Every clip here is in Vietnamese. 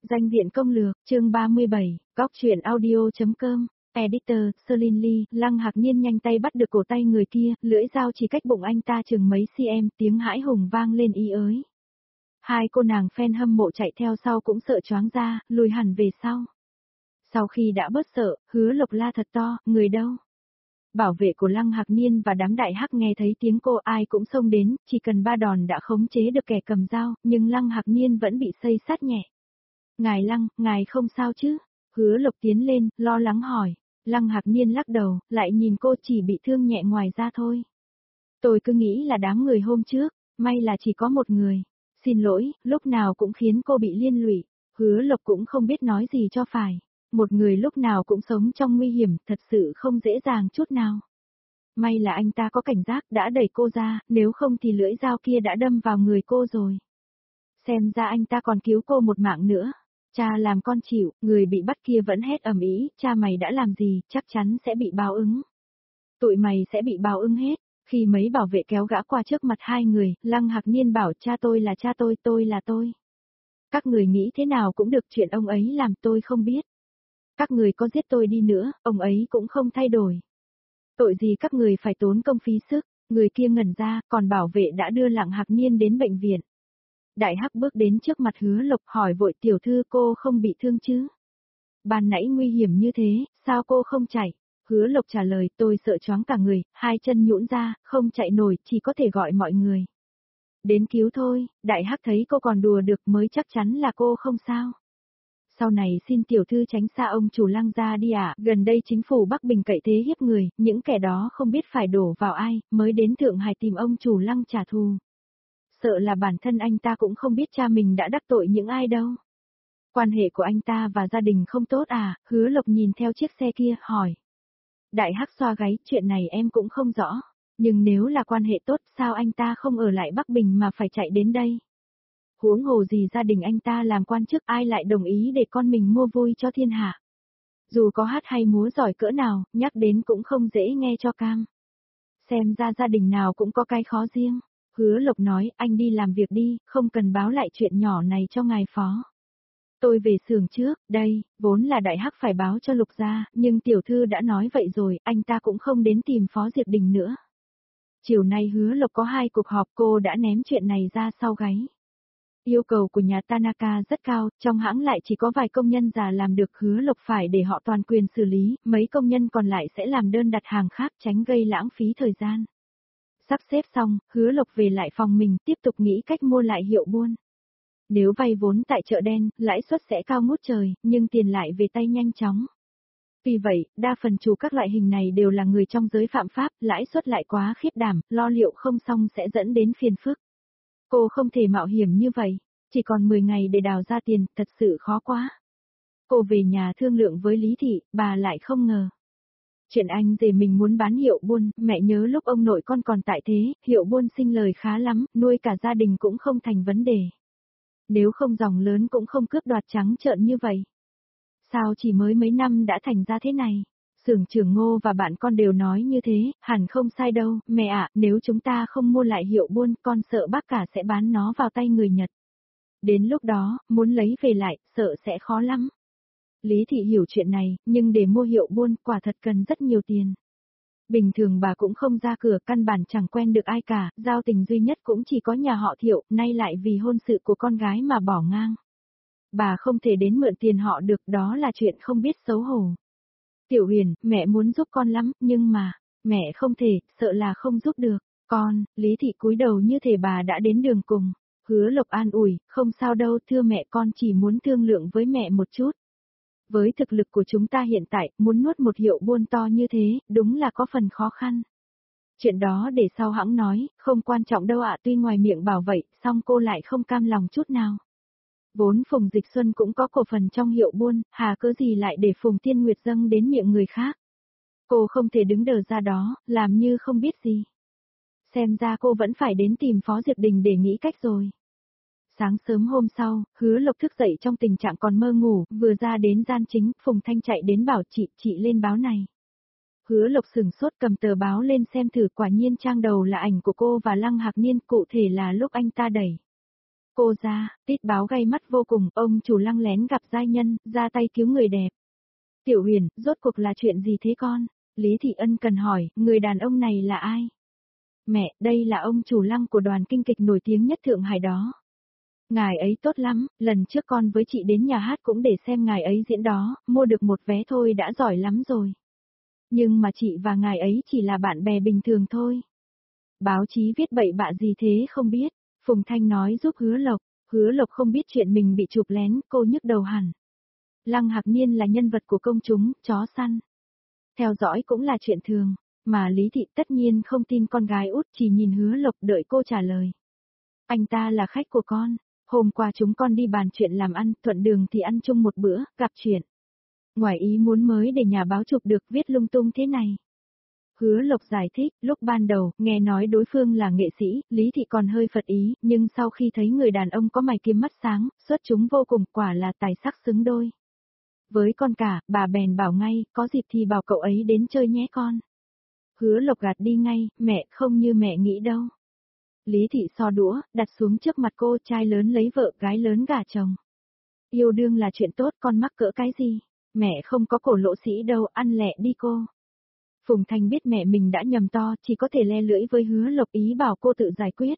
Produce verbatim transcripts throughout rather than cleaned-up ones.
Danh viện công lược, chương ba mươi bảy, góc truyện audio.com, editor, Celine Lee, Lăng Hạc Niên nhanh tay bắt được cổ tay người kia, lưỡi dao chỉ cách bụng anh ta chừng mấy cm, tiếng hãi hùng vang lên y ới. Hai cô nàng fan hâm mộ chạy theo sau cũng sợ choáng ra, lùi hẳn về sau. Sau khi đã bớt sợ, Hứa Lộc la thật to, người đâu? Bảo vệ của Lăng Hạc Niên và đám đại hắc nghe thấy tiếng cô ai cũng xông đến, chỉ cần ba đòn đã khống chế được kẻ cầm dao, nhưng Lăng Hạc Niên vẫn bị xây sát nhẹ. Ngài Lăng, ngài không sao chứ? Hứa Lộc tiến lên, lo lắng hỏi. Lăng Hạc Niên lắc đầu, lại nhìn cô chỉ bị thương nhẹ ngoài ra thôi. Tôi cứ nghĩ là đám người hôm trước, may là chỉ có một người. Xin lỗi, lúc nào cũng khiến cô bị liên lụy. Hứa Lộc cũng không biết nói gì cho phải. Một người lúc nào cũng sống trong nguy hiểm, thật sự không dễ dàng chút nào. May là anh ta có cảnh giác đã đẩy cô ra, nếu không thì lưỡi dao kia đã đâm vào người cô rồi. Xem ra anh ta còn cứu cô một mạng nữa. Cha làm con chịu, người bị bắt kia vẫn hét ầm ĩ, cha mày đã làm gì, chắc chắn sẽ bị báo ứng. Tụi mày sẽ bị báo ứng hết. Khi mấy bảo vệ kéo gã qua trước mặt hai người, Lăng Hạc Niên bảo cha tôi là cha tôi, tôi là tôi. Các người nghĩ thế nào cũng được, chuyện ông ấy làm tôi không biết. Các người có giết tôi đi nữa, ông ấy cũng không thay đổi. Tội gì các người phải tốn công phí sức, người kia ngẩn ra, còn bảo vệ đã đưa Lăng Hạc Niên đến bệnh viện. Đại hắc bước đến trước mặt Hứa Lộc hỏi vội tiểu thư cô không bị thương chứ? Ban nãy nguy hiểm như thế, sao cô không chạy? Hứa Lộc trả lời tôi sợ choáng cả người, hai chân nhũn ra, không chạy nổi, chỉ có thể gọi mọi người. Đến cứu thôi, đại hắc thấy cô còn đùa được mới chắc chắn là cô không sao. Sau này xin tiểu thư tránh xa ông chủ Lăng ra đi ạ, gần đây chính phủ Bắc Bình cậy thế hiếp người, những kẻ đó không biết phải đổ vào ai, mới đến Thượng Hải tìm ông chủ Lăng trả thù. Sợ là bản thân anh ta cũng không biết cha mình đã đắc tội những ai đâu. Quan hệ của anh ta và gia đình không tốt à? Hứa Lộc nhìn theo chiếc xe kia, hỏi. Đại hắc xoa gáy, chuyện này em cũng không rõ. Nhưng nếu là quan hệ tốt, sao anh ta không ở lại Bắc Bình mà phải chạy đến đây? Huống hồ gì gia đình anh ta làm quan chức, ai lại đồng ý để con mình mua vui cho thiên hạ? Dù có hát hay múa giỏi cỡ nào, nhắc đến cũng không dễ nghe cho cam. Xem ra gia đình nào cũng có cái khó riêng. Hứa Lộc nói, anh đi làm việc đi, không cần báo lại chuyện nhỏ này cho ngài phó. Tôi về xưởng trước, đây, vốn là đại hắc phải báo cho Lục gia, nhưng tiểu thư đã nói vậy rồi, anh ta cũng không đến tìm Phó Diệp Đình nữa. Chiều nay Hứa Lộc có hai cuộc họp, cô đã ném chuyện này ra sau gáy. Yêu cầu của nhà Tanaka rất cao, trong hãng lại chỉ có vài công nhân già làm được, Hứa Lộc phải để họ toàn quyền xử lý, mấy công nhân còn lại sẽ làm đơn đặt hàng khác tránh gây lãng phí thời gian. Sắp xếp xong, Hứa Lộc về lại phòng mình, tiếp tục nghĩ cách mua lại hiệu buôn. Nếu vay vốn tại chợ đen, lãi suất sẽ cao ngút trời, nhưng tiền lại về tay nhanh chóng. Vì vậy, đa phần chủ các loại hình này đều là người trong giới phạm pháp, lãi suất lại quá khiếp đảm, lo liệu không xong sẽ dẫn đến phiền phức. Cô không thể mạo hiểm như vậy, chỉ còn mười ngày để đào ra tiền, thật sự khó quá. Cô về nhà thương lượng với Lý Thị, bà lại không ngờ. Chuyện anh rể mình muốn bán hiệu buôn, mẹ nhớ lúc ông nội con còn tại thế, hiệu buôn sinh lời khá lắm, nuôi cả gia đình cũng không thành vấn đề. Nếu không dòng lớn cũng không cướp đoạt trắng trợn như vậy. Sao chỉ mới mấy năm đã thành ra thế này? Xưởng trưởng Ngô và bạn con đều nói như thế, hẳn không sai đâu, mẹ ạ, nếu chúng ta không mua lại hiệu buôn, con sợ bác cả sẽ bán nó vào tay người Nhật. Đến lúc đó, muốn lấy về lại, sợ sẽ khó lắm. Lý Thị hiểu chuyện này, nhưng để mua hiệu buôn, quả thật cần rất nhiều tiền. Bình thường bà cũng không ra cửa, căn bản chẳng quen được ai cả, giao tình duy nhất cũng chỉ có nhà họ Thiệu, nay lại vì hôn sự của con gái mà bỏ ngang. Bà không thể đến mượn tiền họ được, đó là chuyện không biết xấu hổ. Tiểu Huyền, mẹ muốn giúp con lắm, nhưng mà, mẹ không thể, sợ là không giúp được. Con, Lý Thị cúi đầu như thể bà đã đến đường cùng. Hứa Lộc an ủi, không sao đâu, thưa mẹ, con chỉ muốn thương lượng với mẹ một chút. Với thực lực của chúng ta hiện tại, muốn nuốt một hiệu buôn to như thế, đúng là có phần khó khăn. Chuyện đó để sau hãng nói, không quan trọng đâu ạ, tuy ngoài miệng bảo vậy, song cô lại không cam lòng chút nào. Vốn Phùng Dịch Xuân cũng có cổ phần trong hiệu buôn, hà cớ gì lại để Phùng Tiên Nguyệt dâng đến miệng người khác. Cô không thể đứng đờ ra đó, làm như không biết gì. Xem ra cô vẫn phải đến tìm Phó Diệp Đình để nghĩ cách rồi. Sáng sớm hôm sau, Hứa Lộc thức dậy trong tình trạng còn mơ ngủ, vừa ra đến gian chính, Phùng Thanh chạy đến bảo chị, chị lên báo này. Hứa Lộc sừng sốt cầm tờ báo lên xem thử, quả nhiên trang đầu là ảnh của cô và Lăng Hạc Niên, cụ thể là lúc anh ta đẩy Cô ra, Tít báo gay mắt vô cùng, ông chủ Lăng lén gặp giai nhân, ra tay cứu người đẹp. Tiểu Huyền, rốt cuộc là chuyện gì thế con? Lý Thị Ân cần hỏi, người đàn ông này là ai? Mẹ, đây là ông chủ Lăng của đoàn kinh kịch nổi tiếng nhất Thượng Hải đó. Ngài ấy tốt lắm, lần trước con với chị đến nhà hát cũng để xem ngài ấy diễn đó, mua được một vé thôi đã giỏi lắm rồi. Nhưng mà chị và ngài ấy chỉ là bạn bè bình thường thôi. Báo chí viết bậy bạ gì thế không biết, Phùng Thanh nói giúp Hứa Lộc, Hứa Lộc không biết chuyện mình bị chụp lén, cô nhức đầu hẳn. Lăng Hạc Niên là nhân vật của công chúng, chó săn. Theo dõi cũng là chuyện thường, mà Lý Thị tất nhiên không tin con gái út, chỉ nhìn Hứa Lộc đợi cô trả lời. Anh ta là khách của con, hôm qua chúng con đi bàn chuyện làm ăn, thuận đường thì ăn chung một bữa, gặp chuyện. Ngoài ý muốn mới để nhà báo chụp được viết lung tung thế này. Hứa Lộc giải thích, lúc ban đầu, nghe nói đối phương là nghệ sĩ, Lý Thị còn hơi phật ý, nhưng sau khi thấy người đàn ông có mày kiếm mắt sáng, xuất chúng vô cùng, quả là tài sắc xứng đôi. Với con cả, bà bèn bảo ngay, có dịp thì bảo cậu ấy đến chơi nhé con. Hứa Lộc gạt đi ngay, mẹ không như mẹ nghĩ đâu. Lý Thị so đũa, đặt xuống trước mặt cô, trai lớn lấy vợ, gái lớn gả chồng. Yêu đương là chuyện tốt, con mắc cỡ cái gì? Mẹ không có cổ lỗ sĩ đâu, ăn lẹ đi cô. Phùng Thanh biết mẹ mình đã nhầm to, chỉ có thể le lưỡi với Hứa Lộc ý bảo cô tự giải quyết.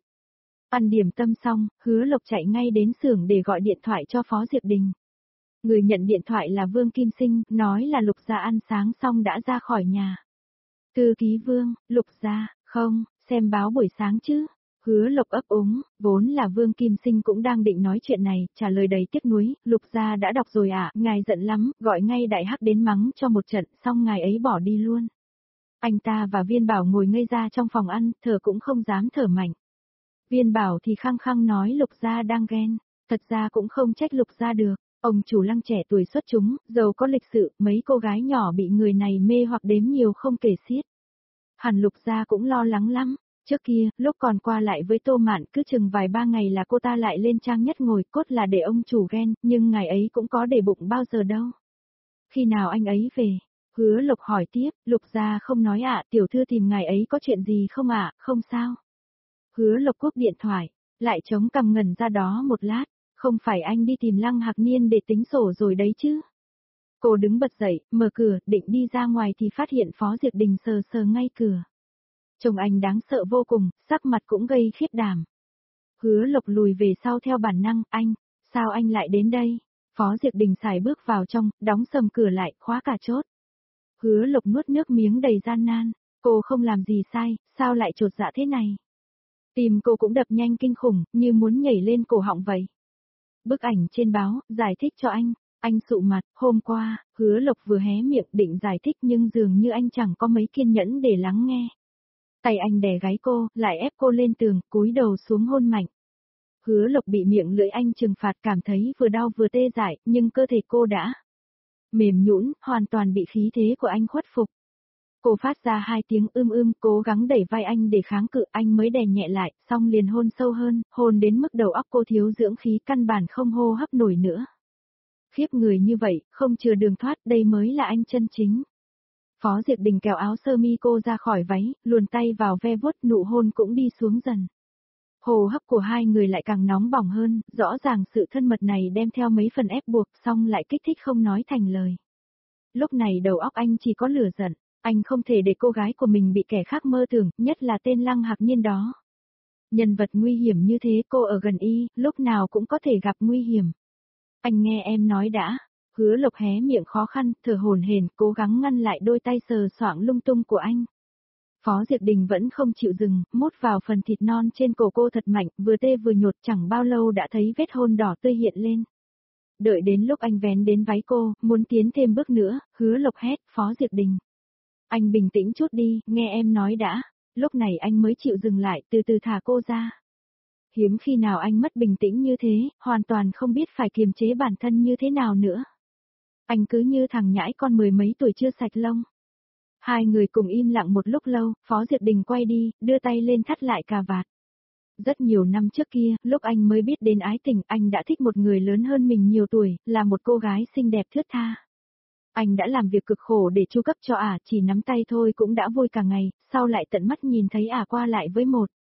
Ăn điểm tâm xong, Hứa Lộc chạy ngay đến xưởng để gọi điện thoại cho Phó Diệp Đình. Người nhận điện thoại là Vương Kim Sinh, nói là Lục Gia ăn sáng xong đã ra khỏi nhà. Thư ký Vương, Lục Gia, không, xem báo buổi sáng chứ. Hứa Lộc ấp úng, vốn là Vương Kim Sinh cũng đang định nói chuyện này, trả lời đầy tiếc nuối, Lục Gia đã đọc rồi ạ, à, ngài giận lắm, gọi ngay đại hắc đến mắng cho một trận, xong ngài ấy bỏ đi luôn. Anh ta và Viên Bảo ngồi ngây ra trong phòng ăn, thở cũng không dám thở mạnh. Viên Bảo thì khăng khăng nói Lục Gia đang ghen, thật ra cũng không trách Lục Gia được, ông chủ Lăng trẻ tuổi xuất chúng, giàu có lịch sự, mấy cô gái nhỏ bị người này mê hoặc đếm nhiều không kể xiết. Hẳn Lục Gia cũng lo lắng lắm, trước kia, lúc còn qua lại với Tô Mạn cứ chừng vài ba ngày là cô ta lại lên trang nhất ngồi cốt là để ông chủ ghen, nhưng ngày ấy cũng có để bụng bao giờ đâu. Khi nào anh ấy về? Hứa Lộc hỏi tiếp, Lục Gia không nói ạ, tiểu thư tìm ngài ấy có chuyện gì không ạ, không sao. Hứa Lộc cúp điện thoại, lại chống cằm ngẩn ra đó một lát, không phải anh đi tìm Lăng Hạc Niên để tính sổ rồi đấy chứ. Cô đứng bật dậy, mở cửa, định đi ra ngoài thì phát hiện Phó Diệp Đình sờ sờ ngay cửa. Chồng anh đáng sợ vô cùng, sắc mặt cũng gây khiếp đảm. Hứa Lộc lùi về sau theo bản năng, anh, sao anh lại đến đây? Phó Diệp Đình xài bước vào trong, đóng sầm cửa lại, khóa cả chốt. Hứa Lộc nuốt nước miếng đầy gian nan, cô không làm gì sai, sao lại trột dạ thế này? Tim cô cũng đập nhanh kinh khủng, như muốn nhảy lên cổ họng vậy. Bức ảnh trên báo, giải thích cho anh, anh sụ mặt, hôm qua, Hứa Lộc vừa hé miệng định giải thích nhưng dường như anh chẳng có mấy kiên nhẫn để lắng nghe. Tay anh đè gáy cô, lại ép cô lên tường, cúi đầu xuống hôn mạnh. Hứa Lộc bị miệng lưỡi anh trừng phạt cảm thấy vừa đau vừa tê dại, nhưng cơ thể cô đã mềm nhũn, hoàn toàn bị khí thế của anh khuất phục. Cô phát ra hai tiếng ưm ưm, cố gắng đẩy vai anh để kháng cự, anh mới đè nhẹ lại, xong liền hôn sâu hơn, hôn đến mức đầu óc cô thiếu dưỡng khí căn bản không hô hấp nổi nữa. Khiếp người như vậy, không chừa đường thoát, đây mới là anh chân chính. Phó Diệp Đình kéo áo sơ mi cô ra khỏi váy, luồn tay vào ve vuốt, nụ hôn cũng đi xuống dần. Hô hấp của hai người lại càng nóng bỏng hơn, rõ ràng sự thân mật này đem theo mấy phần ép buộc, xong lại kích thích không nói thành lời. Lúc này đầu óc anh chỉ có lửa giận, anh không thể để cô gái của mình bị kẻ khác mơ tưởng, nhất là tên Lăng Hạc Niên đó. Nhân vật nguy hiểm như thế, cô ở gần y, lúc nào cũng có thể gặp nguy hiểm. Anh nghe em nói đã. Hứa Lộc hé miệng khó khăn, thở hổn hển, cố gắng ngăn lại đôi tay sờ soạng lung tung của anh. Phó Diệp Đình vẫn không chịu dừng, mút vào phần thịt non trên cổ cô thật mạnh, vừa tê vừa nhột, chẳng bao lâu đã thấy vết hôn đỏ tươi hiện lên. Đợi đến lúc anh vén đến váy cô, muốn tiến thêm bước nữa, Hứa Lộc hét, Phó Diệp Đình. Anh bình tĩnh chút đi, nghe em nói đã. Lúc này anh mới chịu dừng lại, từ từ thả cô ra. Hiếm khi nào anh mất bình tĩnh như thế, hoàn toàn không biết phải kiềm chế bản thân như thế nào nữa. Anh cứ như thằng nhãi con mười mấy tuổi chưa sạch lông. Hai người cùng im lặng một lúc lâu, Phó Diệp Đình quay đi, đưa tay lên thắt lại cà vạt. Rất nhiều năm trước kia, lúc anh mới biết đến ái tình, anh đã thích một người lớn hơn mình nhiều tuổi, là một cô gái xinh đẹp thướt tha. Anh đã làm việc cực khổ để chu cấp cho ả, chỉ nắm tay thôi cũng đã vui cả ngày, sau lại tận mắt nhìn thấy ả qua lại với một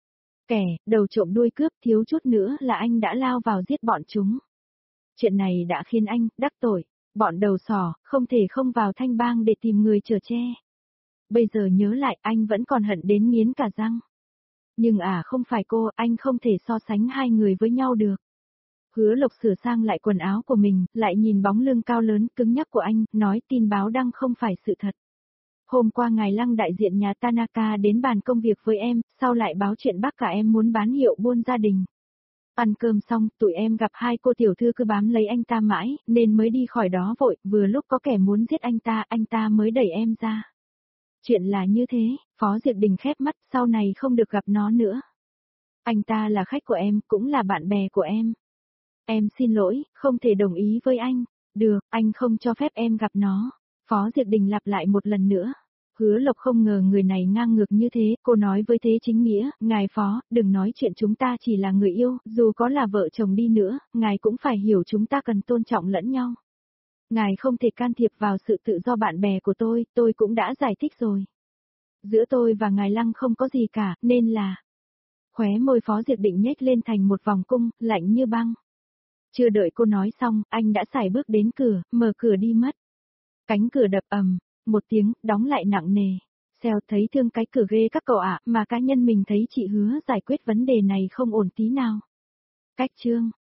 Kẻ, đầu trộm đuôi cướp, thiếu chút nữa là anh đã lao vào giết bọn chúng. Chuyện này đã khiến anh đắc tội, bọn đầu sỏ, không thể không vào thanh bang để tìm người chở che. Bây giờ nhớ lại anh vẫn còn hận đến nghiến cả răng. Nhưng à không phải cô, anh không thể so sánh hai người với nhau được. Hứa Lộc sửa sang lại quần áo của mình, lại nhìn bóng lưng cao lớn cứng nhắc của anh, nói tin báo đăng không phải sự thật. Hôm qua ngài Lăng đại diện nhà Tanaka đến bàn công việc với em, sau lại báo chuyện bác cả em muốn bán hiệu buôn gia đình. Ăn cơm xong, tụi em gặp hai cô tiểu thư cứ bám lấy anh ta mãi, nên mới đi khỏi đó vội, vừa lúc có kẻ muốn giết anh ta, anh ta mới đẩy em ra. Chuyện là như thế, Phó Diệp Đình khép mắt, sau này không được gặp nó nữa. Anh ta là khách của em, cũng là bạn bè của em. Em xin lỗi, không thể đồng ý với anh. Được, anh không cho phép em gặp nó. Phó Diệp Đình lặp lại một lần nữa. Hứa Lộc không ngờ người này ngang ngược như thế, cô nói với Thế Chính Nghĩa, ngài Phó, đừng nói chuyện chúng ta chỉ là người yêu, dù có là vợ chồng đi nữa, ngài cũng phải hiểu chúng ta cần tôn trọng lẫn nhau. Ngài không thể can thiệp vào sự tự do bạn bè của tôi, tôi cũng đã giải thích rồi. Giữa tôi và ngài Lăng không có gì cả, nên là... Khóe môi Phó Diệp Định nhếch lên thành một vòng cung, lạnh như băng. Chưa đợi cô nói xong, anh đã sải bước đến cửa, mở cửa đi mất. Cánh cửa đập ầm, một tiếng, đóng lại nặng nề. Xèo thấy thương cái cửa ghê các cậu ạ, mà cá nhân mình thấy chị Hứa giải quyết vấn đề này không ổn tí nào. Cách chương.